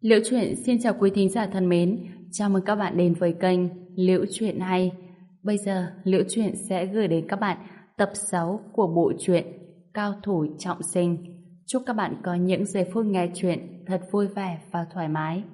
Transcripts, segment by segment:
Liễu Chuyện xin chào quý thính giả thân mến, chào mừng các bạn đến với kênh Liễu Chuyện Hay. Bây giờ, Liễu Chuyện sẽ gửi đến các bạn tập 6 của bộ truyện Cao Thủ Trọng Sinh. Chúc các bạn có những giây phút nghe chuyện thật vui vẻ và thoải mái.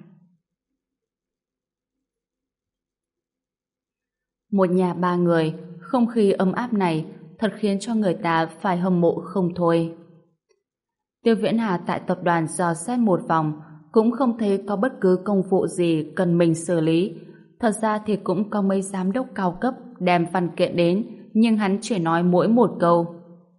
Một nhà ba người, không khí ấm áp này thật khiến cho người ta phải hâm mộ không thôi. Tiêu Viễn Hà tại tập đoàn dò xét một vòng, cũng không thấy có bất cứ công vụ gì cần mình xử lý. Thật ra thì cũng có mấy giám đốc cao cấp đem văn kiện đến, nhưng hắn chỉ nói mỗi một câu: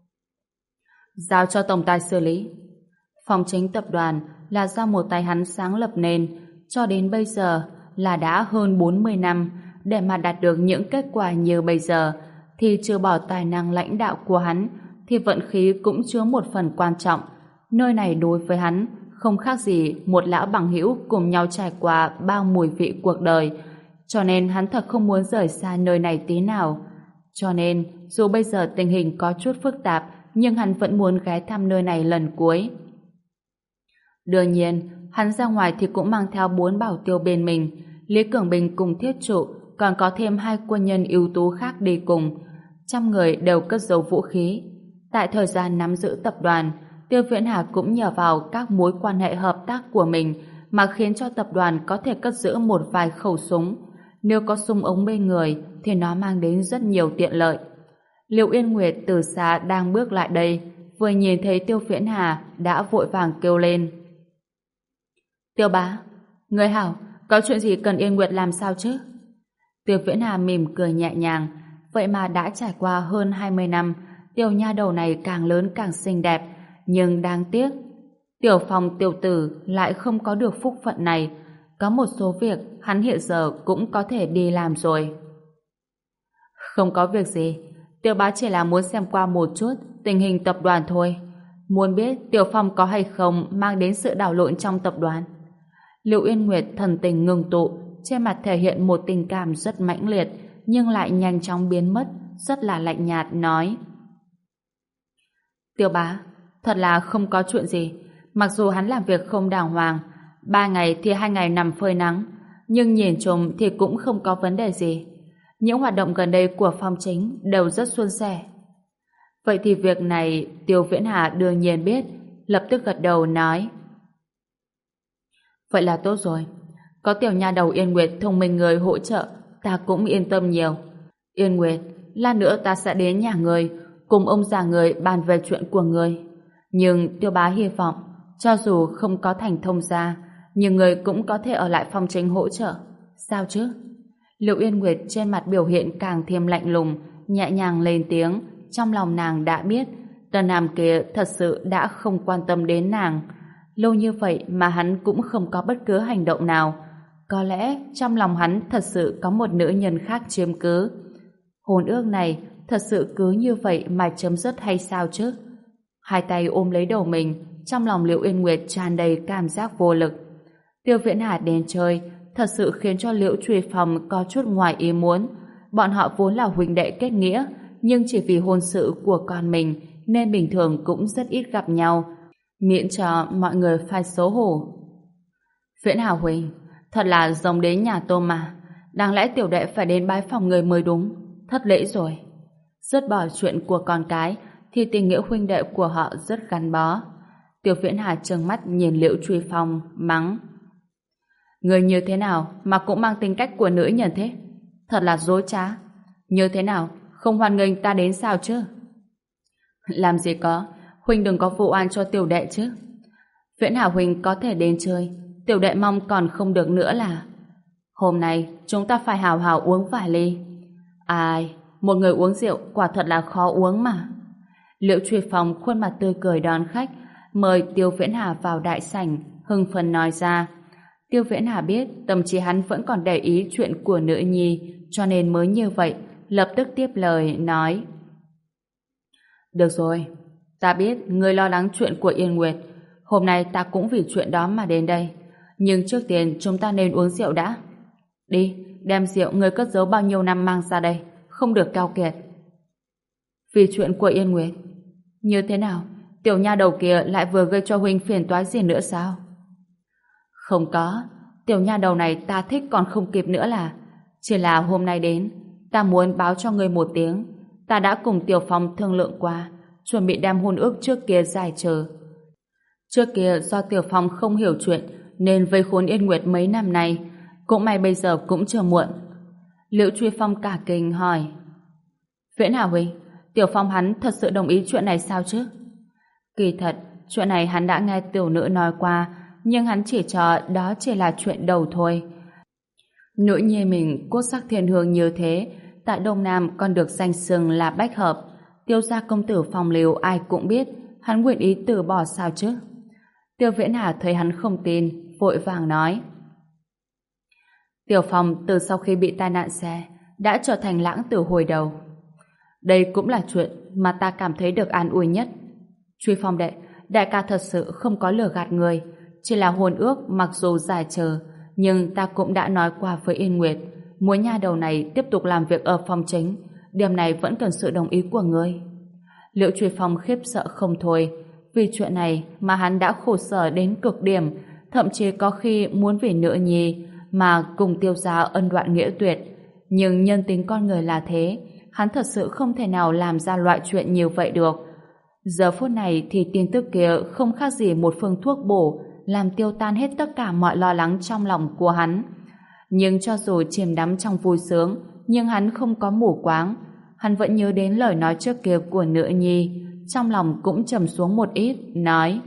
giao cho tổng tài xử lý. Phòng chính tập đoàn là do một tay hắn sáng lập nên, cho đến bây giờ là đã hơn 40 năm. Để mà đạt được những kết quả như bây giờ thì trừ bỏ tài năng lãnh đạo của hắn thì vận khí cũng chứa một phần quan trọng. Nơi này đối với hắn không khác gì một lão bằng hữu cùng nhau trải qua bao mùi vị cuộc đời, cho nên hắn thật không muốn rời xa nơi này tí nào. Cho nên dù bây giờ tình hình có chút phức tạp, nhưng hắn vẫn muốn ghé thăm nơi này lần cuối. Đương nhiên, hắn ra ngoài thì cũng mang theo 4 bảo tiêu bên mình. Lý Cường Bình cùng Thiết Trụ, còn có thêm 2 quân nhân ưu tú khác đi cùng. 100 người đều cất giấu vũ khí. Tại thời gian nắm giữ tập đoàn, Tiêu Viễn Hà cũng nhờ vào các mối quan hệ hợp tác của mình mà khiến cho tập đoàn có thể cất giữ một vài khẩu súng. Nếu có súng ống bên người thì nó mang đến rất nhiều tiện lợi. Liệu Yên Nguyệt từ xa đang bước lại đây, vừa nhìn thấy Tiêu Viễn Hà đã vội vàng kêu lên: Tiêu bá, người hảo, có chuyện gì cần Yên Nguyệt làm sao chứ? Tiêu Viễn Hà mỉm cười nhẹ nhàng. Vậy mà đã trải qua hơn 20 năm, Tiêu nha đầu này càng lớn càng xinh đẹp. Nhưng đáng tiếc, Tiểu Phong tiểu tử lại không có được phúc phận này. Có một số việc hắn hiện giờ cũng có thể đi làm rồi. Không có việc gì, Tiêu bá chỉ là muốn xem qua một chút tình hình tập đoàn thôi. Muốn biết Tiểu Phong có hay không mang đến sự đảo lộn trong tập đoàn. Liệu Yên Nguyệt thần tình ngưng tụ, trên mặt thể hiện một tình cảm rất mãnh liệt, nhưng lại nhanh chóng biến mất, rất là lạnh nhạt nói: Tiêu bá, thật là không có chuyện gì. Mặc dù hắn làm việc không đàng hoàng, 3 ngày thì 2 ngày nằm phơi nắng, nhưng nhìn chung thì cũng không có vấn đề gì. Những hoạt động gần đây của Phong Chính đều rất suôn sẻ. Vậy thì việc này Tiêu Viễn Hà đương nhiên biết, lập tức gật đầu nói: vậy là tốt rồi. Có tiểu nha đầu Yên Nguyệt thông minh người hỗ trợ, ta cũng yên tâm nhiều. Yên Nguyệt, lát nữa ta sẽ đến nhà người, cùng ông già người bàn về chuyện của người. Nhưng Tiêu bá hy vọng, cho dù không có thành thông gia, nhưng người cũng có thể ở lại Phong Chính hỗ trợ. Sao chứ? Liệu Yên Nguyệt trên mặt biểu hiện càng thêm lạnh lùng, nhẹ nhàng lên tiếng. Trong lòng nàng đã biết, Tân Nam kia thật sự đã không quan tâm đến nàng. Lâu như vậy mà hắn cũng không có bất cứ hành động nào. Có lẽ trong lòng hắn thật sự có một nữ nhân khác chiếm cứ. Hôn ước này thật sự cứ như vậy mà chấm dứt hay sao chứ? Hai tay ôm lấy đầu mình, trong lòng Liễu Yên Nguyệt tràn đầy cảm giác vô lực. Tiêu Viễn Hà đến chơi thật sự khiến cho Liễu Truy Phong có chút ngoài ý muốn. Bọn họ vốn là huynh đệ kết nghĩa, nhưng chỉ vì hôn sự của con mình nên bình thường cũng rất ít gặp nhau, miễn cho mọi người phải xấu hổ. Viễn Hà huynh, thật là giống đến nhà tôm mà. Đáng lẽ tiểu đệ phải đến bái phòng người mới đúng. Thất lễ rồi. Dứt bỏ chuyện của con cái thì tình nghĩa huynh đệ của họ rất gắn bó. Tiêu Viễn Hà trừng mắt nhìn Liễu Truy Phong mắng: người như thế nào mà cũng mang tính cách của nữ nhân thế? Thật là dối trá. Như thế nào, không hoan nghênh ta đến sao chứ? Làm gì có, huynh đừng có vụ oan cho tiểu đệ chứ. Viễn Hà huynh có thể đến chơi, tiểu đệ mong còn không được nữa là hôm nay chúng ta phải hào hào uống vài ly. Ai, một người uống rượu quả thật là khó uống mà. Liễu Truy Phong khuôn mặt tươi cười đón khách, mời Tiêu Viễn Hà vào đại sảnh, hưng phấn nói ra. Tiêu Viễn Hà biết tâm trí hắn vẫn còn để ý chuyện của nữ nhi, cho nên mới như vậy, lập tức tiếp lời nói: được rồi, ta biết ngươi lo lắng chuyện của Yên Nguyệt. Hôm nay ta cũng vì chuyện đó mà đến đây. Nhưng trước tiên chúng ta nên uống rượu đã. Đi, đem rượu ngươi cất giấu bao nhiêu năm mang ra đây, không được keo kiệt. Vì chuyện của Yên Nguyệt? Như thế nào? Tiểu nha đầu kia lại vừa gây cho huynh phiền toái gì nữa sao? Không có, tiểu nha đầu này ta thích còn không kịp nữa là. Chỉ là hôm nay đến, ta muốn báo cho ngươi một tiếng. Ta đã cùng Tiểu Phong thương lượng qua, chuẩn bị đem hôn ước trước kia giải trừ. Trước kia do Tiểu Phong không hiểu chuyện nên vây khốn Yên Nguyệt mấy năm nay, cũng may bây giờ cũng chưa muộn. Liễu Truy Phong cả kinh hỏi: Viễn Hà huynh, Tiểu Phong hắn thật sự đồng ý chuyện này sao chứ? Kỳ thật, chuyện này hắn đã nghe tiểu nữ nói qua, nhưng hắn chỉ cho đó chỉ là chuyện đầu thôi. Nữ nhi mình cốt sắc thiên hương như thế, tại Đông Nam còn được danh xưng là bách hợp. Tiêu gia công tử Phong Lưu ai cũng biết, hắn nguyện ý từ bỏ sao chứ? Tiêu Viễn Hà thấy hắn không tin, vội vàng nói: Tiểu Phong từ sau khi bị tai nạn xe đã trở thành lãng tử hồi đầu. Đây cũng là chuyện mà ta cảm thấy được an ủi nhất. Truy Phong đệ, đại ca thật sự không có lừa gạt người, chỉ là hôn ước mặc dù dài chờ, nhưng ta cũng đã nói qua với Yên Nguyệt, muốn nha đầu này tiếp tục làm việc ở phòng chính, điểm này vẫn cần sự đồng ý của ngươi. Liễu Truy Phong khiếp sợ không thôi, vì chuyện này mà hắn đã khổ sở đến cực điểm, thậm chí có khi muốn vì nữ nhi mà cùng Tiêu gia ân đoạn nghĩa tuyệt. Nhưng nhân tính con người là thế, hắn thật sự không thể nào làm ra loại chuyện như vậy được. Giờ phút này thì tin tức kia không khác gì một phương thuốc bổ, làm tiêu tan hết tất cả mọi lo lắng trong lòng của hắn. Nhưng cho dù chìm đắm trong vui sướng, nhưng hắn không có mù quáng. Hắn vẫn nhớ đến lời nói trước kia của nữ nhi, trong lòng cũng trầm xuống một ít, nói: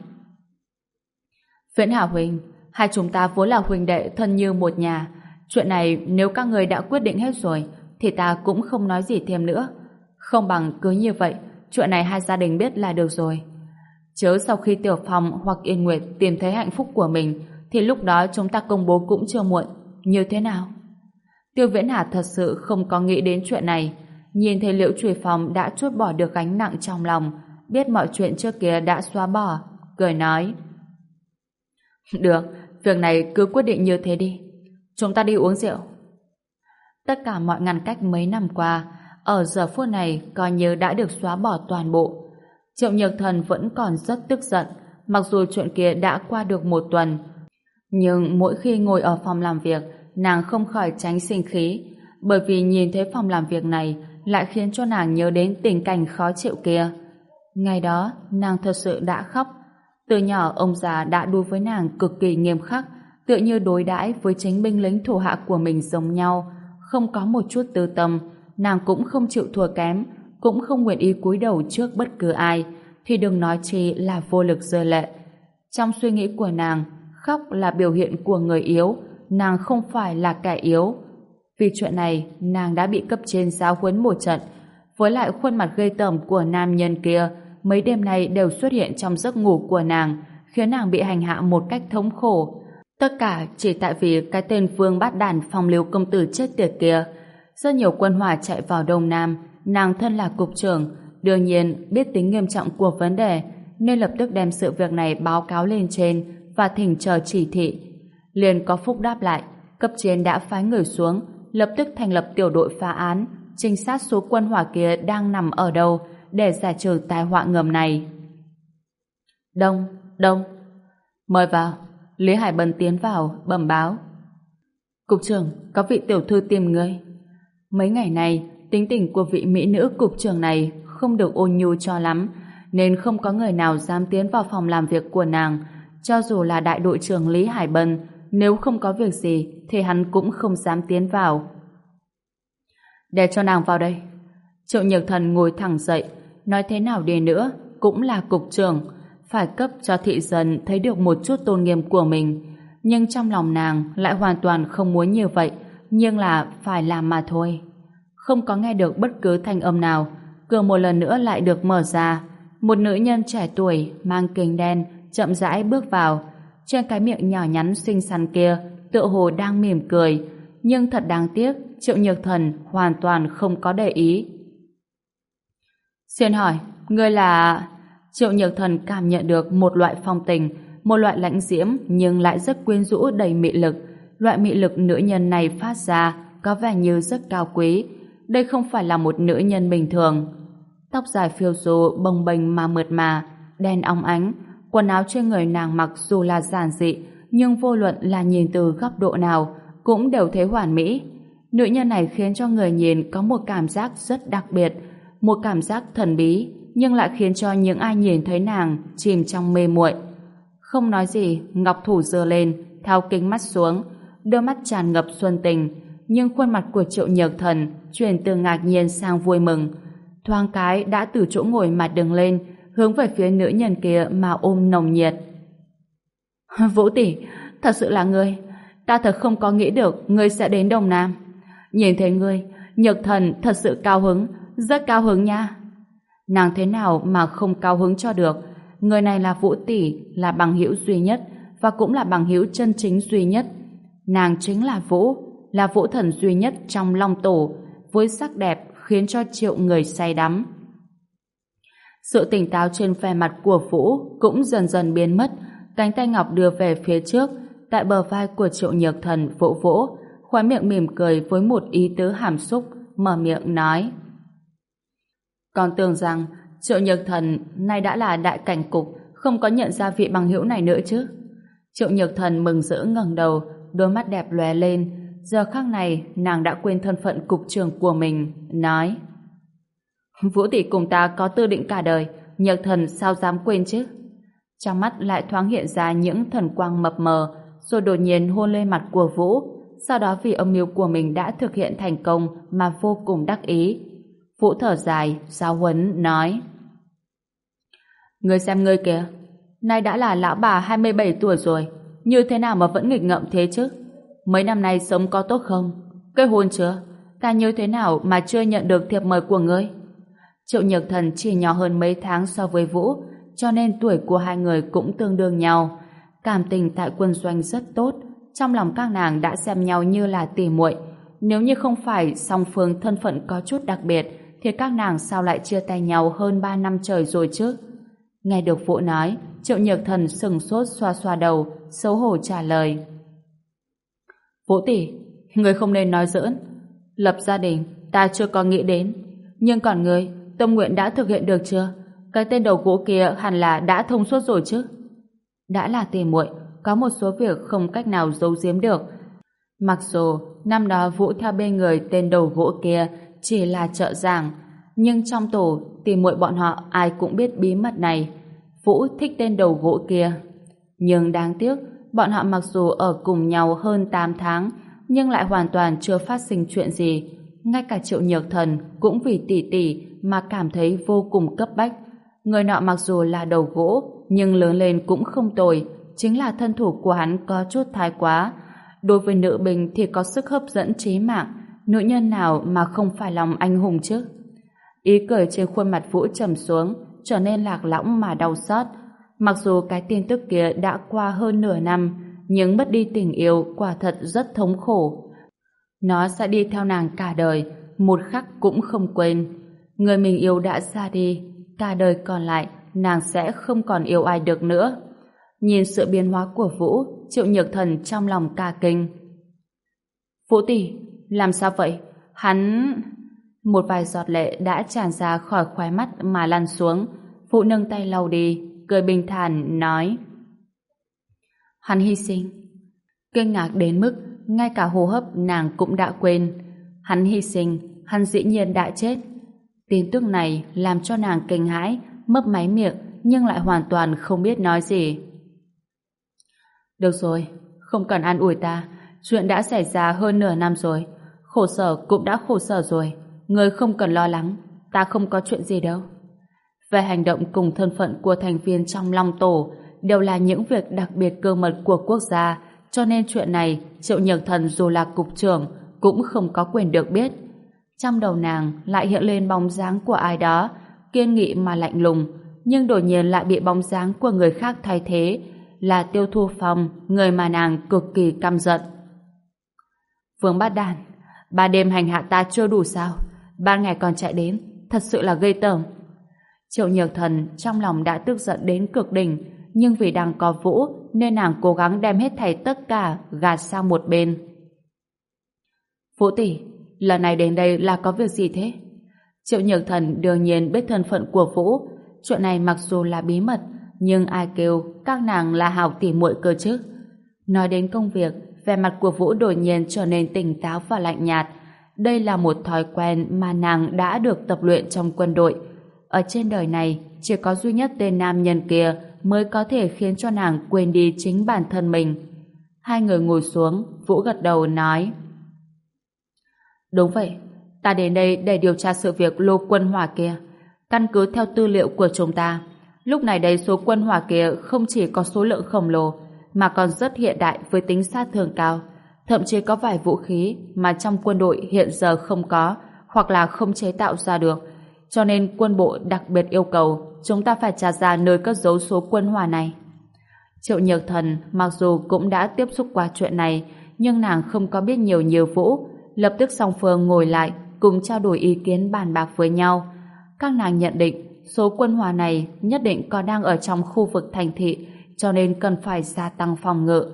Viễn Hà huynh, hai chúng ta vốn là huynh đệ thân như một nhà. Chuyện này nếu các người đã quyết định hết rồi, thì ta cũng không nói gì thêm nữa. Không bằng cứ như vậy, chuyện này hai gia đình biết là được rồi. Chớ sau khi Tiểu Phong hoặc Yên Nguyệt tìm thấy hạnh phúc của mình, thì lúc đó chúng ta công bố cũng chưa muộn. Như thế nào? Tiêu Viễn Hà thật sự không có nghĩ đến chuyện này. Nhìn thấy Liễu Truy Phong đã trút bỏ được gánh nặng trong lòng, biết mọi chuyện trước kia đã xóa bỏ, cười nói: Được, việc này cứ quyết định như thế đi. Chúng ta đi uống rượu. Tất cả mọi ngăn cách mấy năm qua, ở giờ phút này coi như đã được xóa bỏ toàn bộ. Triệu Nhược Thần vẫn còn rất tức giận, mặc dù chuyện kia đã qua được một tuần. Nhưng mỗi khi ngồi ở phòng làm việc, nàng không khỏi tránh sinh khí, bởi vì nhìn thấy phòng làm việc này lại khiến cho nàng nhớ đến tình cảnh khó chịu kia. Ngày đó, nàng thật sự đã khóc. Từ nhỏ ông già đã đối với nàng cực kỳ nghiêm khắc, tựa như đối đãi với chính binh lính thủ hạ của mình giống nhau, không có một chút tư tâm. Nàng cũng không chịu thua kém, cũng không nguyện ý cúi đầu trước bất cứ ai, thì đừng nói chi là vô lực rơi lệ. Trong suy nghĩ của nàng, khóc là biểu hiện của người yếu, nàng không phải là kẻ yếu. Vì chuyện này, nàng đã bị cấp trên giáo huấn một trận, với lại khuôn mặt ghê tởm của nam nhân kia, mấy đêm nay đều xuất hiện trong giấc ngủ của nàng, khiến nàng bị hành hạ một cách thống khổ. Tất cả chỉ tại vì cái tên Vương Bát Đản Phong Lưu công tử chết tiệt kia. Rất nhiều quân hỏa chạy vào Đông Nam, nàng thân là cục trưởng, đương nhiên biết tính nghiêm trọng của vấn đề, nên lập tức đem sự việc này báo cáo lên trên và thỉnh chờ chỉ thị. Liền có phúc đáp lại, cấp trên đã phái người xuống, lập tức thành lập tiểu đội phá án, trinh sát số quân hỏa kia đang nằm ở đâu để giải trừ tai họa ngầm này. Đông, mời vào. Lý Hải Bân tiến vào, bẩm báo: Cục trưởng, có vị tiểu thư tìm người. Mấy ngày này, tính tình của vị mỹ nữ cục trưởng này không được ôn nhu cho lắm, nên không có người nào dám tiến vào phòng làm việc của nàng. Cho dù là đại đội trưởng Lý Hải Bân, nếu không có việc gì thì hắn cũng không dám tiến vào. Để cho nàng vào đây. Triệu Nhược Thần ngồi thẳng dậy, nói thế nào đi nữa cũng là cục trưởng, phải cấp cho thị dân thấy được một chút tôn nghiêm của mình. Nhưng trong lòng nàng lại hoàn toàn không muốn như vậy, nhưng là phải làm mà thôi. Không có nghe được bất cứ thanh âm nào, cửa một lần nữa lại được mở ra. Một nữ nhân trẻ tuổi mang kính đen chậm rãi bước vào. Trên cái miệng nhỏ nhắn xinh xắn kia tựa hồ đang mỉm cười, nhưng thật đáng tiếc Triệu Nhược Thần hoàn toàn không có để ý. Xin hỏi, ngươi là... Triệu Nhược Thần cảm nhận được một loại phong tình, một loại lãnh diễm nhưng lại rất quyến rũ đầy mị lực. Loại mị lực nữ nhân này phát ra có vẻ như rất cao quý. Đây không phải là một nữ nhân bình thường. Tóc dài phiêu du bồng bềnh mà mượt mà, đen óng ánh. Quần áo trên người nàng mặc dù là giản dị nhưng vô luận là nhìn từ góc độ nào cũng đều thấy hoàn mỹ. Nữ nhân này khiến cho người nhìn có một cảm giác rất đặc biệt, một cảm giác thần bí, nhưng lại khiến cho những ai nhìn thấy nàng chìm trong mê muội. Không nói gì, ngọc thủ giơ lên, thao kính mắt xuống, đôi mắt tràn ngập xuân tình, nhưng khuôn mặt của Triệu Nhược Thần chuyển từ ngạc nhiên sang vui mừng. Thoáng cái đã từ chỗ ngồi mà đứng lên, hướng về phía nữ nhân kia mà ôm nồng nhiệt. Vũ tỷ, thật sự là ngươi, ta thật không có nghĩ được ngươi sẽ đến Đông Nam. Nhìn thấy ngươi, Nhược Thần thật sự cao hứng, rất cao hứng nha. Nàng thế nào mà không cao hứng cho được? Người này là Vũ tỷ, là bằng hữu duy nhất và cũng là bằng hữu chân chính duy nhất. Nàng chính là Vũ Thần duy nhất trong Long Tổ, với sắc đẹp khiến cho triệu người say đắm. Sự tỉnh táo trên vẻ mặt của Vũ cũng dần dần biến mất, cánh tay ngọc đưa về phía trước, tại bờ vai của Triệu Nhược Thần vỗ vỗ, khóe miệng mỉm cười với một ý tứ hàm xúc, mở miệng nói: Còn tưởng rằng Triệu Nhược Thần nay đã là đại cảnh cục, không có nhận ra vị bằng hữu này nữa chứ. Triệu Nhược Thần mừng rỡ ngẩng đầu, đôi mắt đẹp lóe lên. Giờ khắc này nàng đã quên thân phận cục trưởng của mình, nói: Vũ tỷ cùng ta có tư định cả đời, Nhược Thần sao dám quên chứ. Trong mắt lại thoáng hiện ra những thần quang mập mờ, rồi đột nhiên hôn lên mặt của Vũ. Sau đó vì âm mưu của mình đã thực hiện thành công mà vô cùng đắc ý. Vũ thở dài, giáo huấn, nói: Ngươi xem ngươi kìa, nay đã là lão bà 27 tuổi rồi, như thế nào mà vẫn nghịch ngợm thế chứ? Mấy năm nay sống có tốt không? Kết hôn chưa? Ta như thế nào mà chưa nhận được thiệp mời của ngươi? Triệu Nhược Thần chỉ nhỏ hơn mấy tháng so với Vũ, cho nên tuổi của hai người cũng tương đương nhau. Cảm tình tại quân doanh rất tốt, trong lòng các nàng đã xem nhau như là tỉ muội. Nếu như không phải song phương thân phận có chút đặc biệt, thì các nàng sao lại chia tay nhau hơn 3 năm trời rồi chứ? Nghe được Vũ nói, Triệu Nhược Thần sừng sốt xoa xoa đầu, xấu hổ trả lời: Vũ tỷ, người không nên nói giỡn. Lập gia đình, ta chưa có nghĩ đến. Nhưng còn người, tâm nguyện đã thực hiện được chưa? Cái tên đầu gỗ kia hẳn là đã thông suốt rồi chứ? Đã là tỉ muội, có một số việc không cách nào giấu giếm được. Mặc dù năm đó Vũ theo bên người tên đầu gỗ kia chỉ là trợ giảng, nhưng trong tổ tỉ muội bọn họ ai cũng biết bí mật này. Vũ thích tên đầu gỗ kia. Nhưng đáng tiếc, bọn họ mặc dù ở cùng nhau hơn 8 tháng, nhưng lại hoàn toàn chưa phát sinh chuyện gì. Ngay cả Triệu Nhược Thần cũng vì tỷ tỷ mà cảm thấy vô cùng cấp bách. Người nọ mặc dù là đầu gỗ, nhưng lớn lên cũng không tồi, chính là thân thủ của hắn có chút thái quá. Đối với nữ binh thì có sức hấp dẫn chí mạng, nữ nhân nào mà không phải lòng anh hùng chứ? Ý cười trên khuôn mặt Vũ trầm xuống, trở nên lạc lõng mà đau xót. Mặc dù cái tin tức kia đã qua hơn nửa năm, nhưng mất đi tình yêu quả thật rất thống khổ. Nó sẽ đi theo nàng cả đời, một khắc cũng không quên. Người mình yêu đã ra đi, cả đời còn lại nàng sẽ không còn yêu ai được nữa. Nhìn sự biến hóa của Vũ, Triệu Nhược Thần trong lòng cả kinh. Vũ tỷ, làm sao vậy? Hắn... Một vài giọt lệ đã tràn ra khỏi khóe mắt mà lăn xuống. Vũ nâng tay lau đi, cười bình thản nói: Hắn hy sinh. Kinh ngạc đến mức ngay cả hô hấp nàng cũng đã quên. Hắn hy sinh, hắn dĩ nhiên đã chết. Tin tức này làm cho nàng kinh hãi, mấp máy miệng nhưng lại hoàn toàn không biết nói gì. Được rồi, không cần an ủi ta, chuyện đã xảy ra hơn nửa năm rồi, khổ sở cũng đã khổ sở rồi, ngươi không cần lo lắng, ta không có chuyện gì đâu. Về hành động cùng thân phận của thành viên trong Long Tổ đều là những việc đặc biệt cơ mật của quốc gia, cho nên chuyện này Triệu Nhược Thần dù là cục trưởng cũng không có quyền được biết. Trong đầu nàng lại hiện lên bóng dáng của ai đó, kiên nghị mà lạnh lùng, nhưng đột nhiên lại bị bóng dáng của người khác thay thế, là Tiêu Thu Phong, người mà nàng cực kỳ căm giận. Vương Bát Đàn, ban đêm hành hạ ta chưa đủ sao? Ban ngày còn chạy đến, thật sự là ghê tởm. Triệu Nhược Thần trong lòng đã tức giận đến cực đỉnh, nhưng vì đang có Vũ nên nàng cố gắng đem hết thảy tất cả gạt sang một bên. Vũ tỷ, lần này đến đây là có việc gì thế? Triệu Nhược Thần đương nhiên biết thân phận của Vũ, chuyện này mặc dù là bí mật, nhưng ai kêu các nàng là hảo tỉ muội cơ chứ? Nói đến công việc, vẻ mặt của Vũ đột nhiên trở nên tỉnh táo và lạnh nhạt. Đây là một thói quen mà nàng đã được tập luyện trong quân đội. Ở trên đời này, chỉ có duy nhất tên nam nhân kia mới có thể khiến cho nàng quên đi chính bản thân mình. Hai người ngồi xuống, Vũ gật đầu nói: Đúng vậy, ta đến đây để điều tra sự việc lô quân hỏa kia. Căn cứ theo tư liệu của chúng ta, lúc này đây số quân hỏa kia không chỉ có số lượng khổng lồ, mà còn rất hiện đại với tính sát thương cao. Thậm chí có vài vũ khí mà trong quân đội hiện giờ không có, hoặc là không chế tạo ra được. Cho nên quân bộ đặc biệt yêu cầu chúng ta phải tra ra nơi cất giấu số quân hỏa này. Triệu Nhược Thần mặc dù cũng đã tiếp xúc qua chuyện này, nhưng nàng không có biết nhiều như Vũ. Lập tức song phương ngồi lại cùng trao đổi ý kiến bàn bạc với nhau. Các nàng nhận định số quân hỏa này nhất định còn đang ở trong khu vực thành thị, cho nên cần phải gia tăng phòng ngự.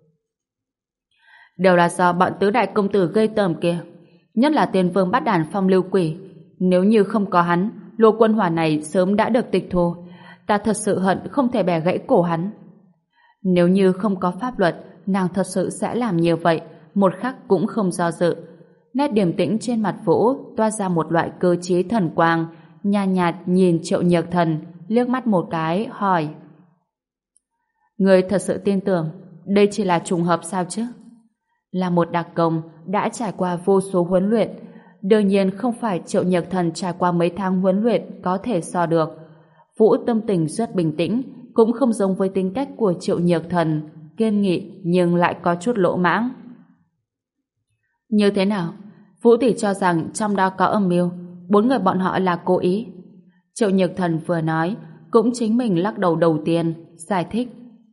Đều là do bọn tứ đại công tử gây tởm kia, nhất là tên Vương Bát Đản Phong Lưu Quỷ. Nếu như không có hắn, lô quân hỏa này sớm đã được tịch thu. Ta thật sự hận không thể bẻ gãy cổ hắn. Nếu như không có pháp luật, nàng thật sự sẽ làm như vậy, một khắc cũng không do dự. Nét điềm tĩnh trên mặt Vũ toa ra một loại cơ trí thần quang, nhàn nhạt nhìn Triệu Nhược Thần, liếc mắt một cái, hỏi: Người thật sự tin tưởng đây chỉ là trùng hợp sao chứ? Là một đặc công đã trải qua vô số huấn luyện, đương nhiên không phải Triệu Nhược Thần trải qua mấy tháng huấn luyện có thể so được. Vũ tâm tình rất bình tĩnh, cũng không giống với tính cách của Triệu Nhược Thần, kiên nghị nhưng lại có chút lỗ mãng. Như thế nào? Vũ tỷ cho rằng trong đó có âm mưu, 4 người bọn họ là cố ý. Triệu Nhược Thần vừa nói, cũng chính mình lắc đầu đầu tiên, giải thích.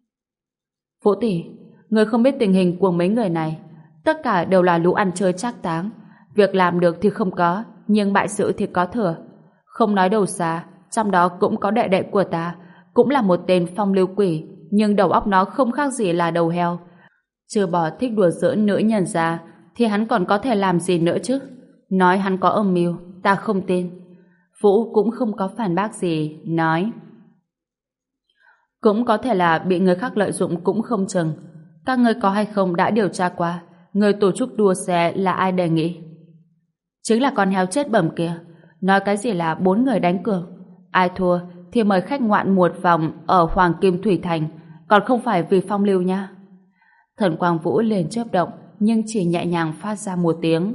Vũ tỷ, người không biết tình hình của mấy người này, tất cả đều là lũ ăn chơi trác táng. Việc làm được thì không có, nhưng bại sự thì có thừa. Không nói đâu xa, trong đó cũng có đệ đệ của ta, cũng là một tên phong lưu quỷ, nhưng đầu óc nó không khác gì là đầu heo. Trừ bỏ thích đùa giỡn nữ nhân ra, thì hắn còn có thể làm gì nữa chứ? Nói hắn có âm mưu, ta không tin. Vũ cũng không có phản bác gì, nói: Cũng có thể là bị người khác lợi dụng cũng không chừng. Các ngươi có hay không đã điều tra qua người tổ chức đua xe là ai đề nghị? Chính là con heo chết bẩm kia. Nói cái gì là 4 người đánh cược, ai thua thì mời khách ngoạn một vòng ở Hoàng Kim Thủy Thành, còn không phải vì phong lưu nha. Thần Quang Vũ liền chớp động, nhưng chỉ nhẹ nhàng phát ra một tiếng.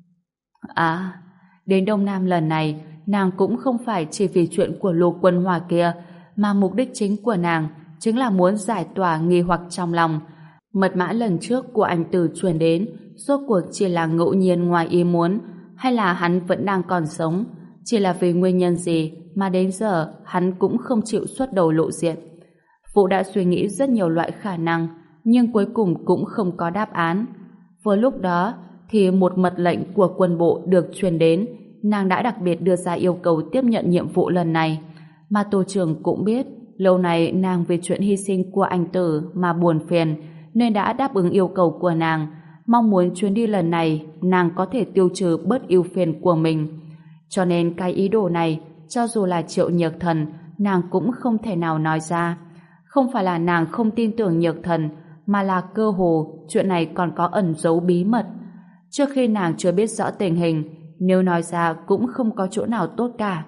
À, đến Đông Nam lần này, nàng cũng không phải chỉ vì chuyện của lô quân hỏa kia, mà mục đích chính của nàng chính là muốn giải tỏa nghi hoặc trong lòng. Mật mã lần trước của anh Tử truyền đến, rốt cuộc chỉ là ngẫu nhiên ngoài ý muốn, hay là hắn vẫn đang còn sống? Chỉ là vì nguyên nhân gì mà đến giờ hắn cũng không chịu xuất đầu lộ diện? Vũ đã suy nghĩ rất nhiều loại khả năng, nhưng cuối cùng cũng không có đáp án. Vừa lúc đó thì một mật lệnh của quân bộ được truyền đến, nàng đã đặc biệt đưa ra yêu cầu tiếp nhận nhiệm vụ lần này. Mà Tô Trường cũng biết lâu nay nàng vì chuyện hy sinh của anh Tử mà buồn phiền, nên đã đáp ứng yêu cầu của nàng, mong muốn chuyến đi lần này nàng có thể tiêu trừ bớt ưu phiền của mình. Cho nên cái ý đồ này, cho dù là Triệu Nhược Thần, nàng cũng không thể nào nói ra. Không phải là nàng không tin tưởng Nhược Thần, mà là cơ hồ chuyện này còn có ẩn giấu bí mật. Trước khi nàng chưa biết rõ tình hình, nếu nói ra cũng không có chỗ nào tốt cả.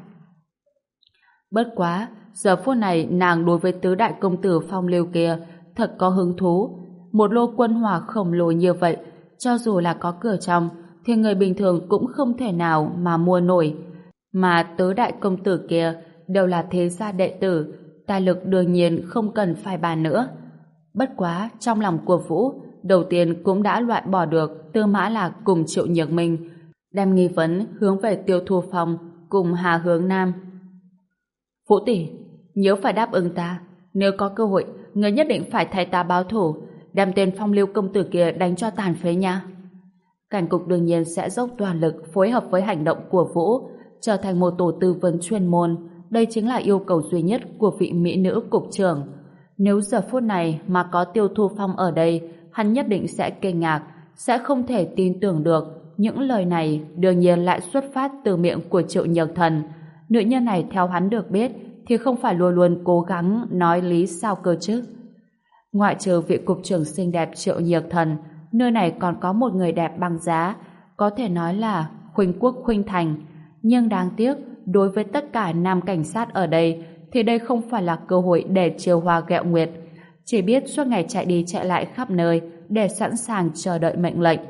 Bất quá, giờ phút này nàng đối với tứ đại công tử phong lưu kia thật có hứng thú. Một lô quân hỏa khổng lồ như vậy, cho dù là có cửa trong, thì người bình thường cũng không thể nào mà mua nổi. Mà tứ đại công tử kia đều là thế gia đệ tử, tài lực đương nhiên không cần phải bàn nữa. Bất quá, trong lòng của Vũ, đầu tiên cũng đã loại bỏ được Tư Mã Lạc cùng Triệu Nhược Minh, đem nghi vấn hướng về Tiêu Thu Phong cùng Hà Hướng Nam. Vũ tỷ, nhớ phải đáp ứng ta, nếu có cơ hội, người nhất định phải thay ta báo thù, đem tên phong lưu công tử kia đánh cho tàn phế nha. Cảnh cục đương nhiên sẽ dốc toàn lực phối hợp với hành động của Vũ, trở thành một tổ tư vấn chuyên môn. Đây chính là yêu cầu duy nhất của vị mỹ nữ cục trưởng. Nếu giờ phút này mà có Tiêu Thu Phong ở đây, hắn nhất định sẽ kinh ngạc, sẽ không thể tin tưởng được. Những lời này đương nhiên lại xuất phát từ miệng của Triệu Nhược Thần. Nữ nhân này theo hắn được biết thì không phải luôn luôn cố gắng nói lý sao cơ chứ. Ngoại trừ vị cục trưởng xinh đẹp Triệu Nhược Thần, nơi này còn có một người đẹp băng giá, có thể nói là khuynh quốc khuynh thành. Nhưng đáng tiếc, đối với tất cả nam cảnh sát ở đây, thì đây không phải là cơ hội để chiêu hoa ghẹo nguyệt, chỉ biết suốt ngày chạy đi chạy lại khắp nơi để sẵn sàng chờ đợi mệnh lệnh.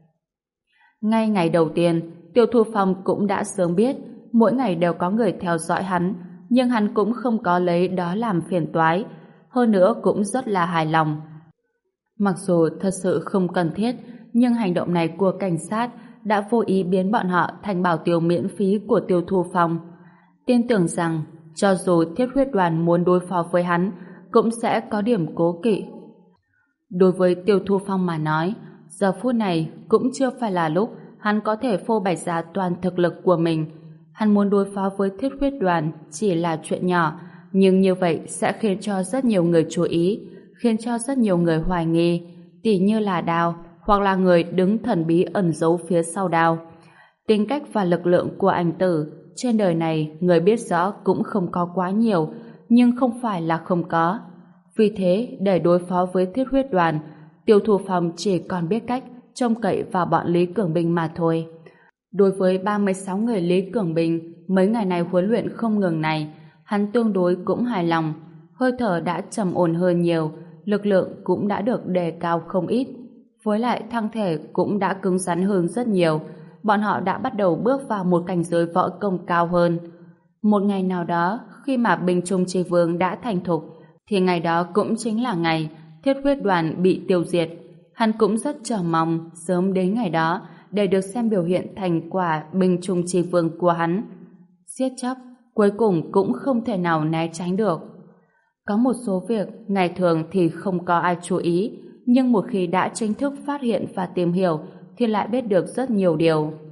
Ngay ngày đầu tiên, Tiêu Thu Phong cũng đã sớm biết mỗi ngày đều có người theo dõi hắn, nhưng hắn cũng không có lấy đó làm phiền toái, hơn nữa cũng rất là hài lòng. Mặc dù thật sự không cần thiết, nhưng hành động này của cảnh sát đã vô ý biến bọn họ thành bảo tiêu miễn phí của Tiêu Thu Phong. Tin tưởng rằng cho dù Thiết Huyết Đoàn muốn đối phó với hắn, cũng sẽ có điểm cố kỵ. Đối với Tiêu Thu Phong mà nói, giờ phút này cũng chưa phải là lúc hắn có thể phô bày ra toàn thực lực của mình. Hắn muốn đối phó với Thiết Huyết Đoàn chỉ là chuyện nhỏ, nhưng như vậy sẽ khiến cho rất nhiều người chú ý, khiến cho rất nhiều người hoài nghi, tỉ như là Đao, hoặc là người đứng thần bí ẩn giấu phía sau Đao. Tính cách và lực lượng của anh Tử trên đời này người biết rõ cũng không có quá nhiều, nhưng không phải là không có. Vì thế, để đối phó với Thiết Huyết Đoàn, Tiêu Thu Phong chỉ còn biết cách trông cậy vào bọn Lý Cường Bình mà thôi. Đối với 36 người Lý Cường Bình, mấy ngày này huấn luyện không ngừng này, hắn tương đối cũng hài lòng. Hơi thở đã trầm ổn hơn nhiều, lực lượng cũng đã được đề cao không ít. Với lại thân thể cũng đã cứng rắn hơn rất nhiều. Bọn họ đã bắt đầu bước vào một cảnh giới võ công cao hơn. Một ngày nào đó, khi mà Bình Trung Chi Vương đã thành thục, thì ngày đó cũng chính là ngày Thiết Huyết Đoàn bị tiêu diệt. Hắn cũng rất chờ mong sớm đến ngày đó để được xem biểu hiện thành quả Bình Trung Chi Vương của hắn. Giết chóc, cuối cùng cũng không thể nào né tránh được. Có một số việc ngày thường thì không có ai chú ý, nhưng một khi đã chính thức phát hiện và tìm hiểu thì lại biết được rất nhiều điều.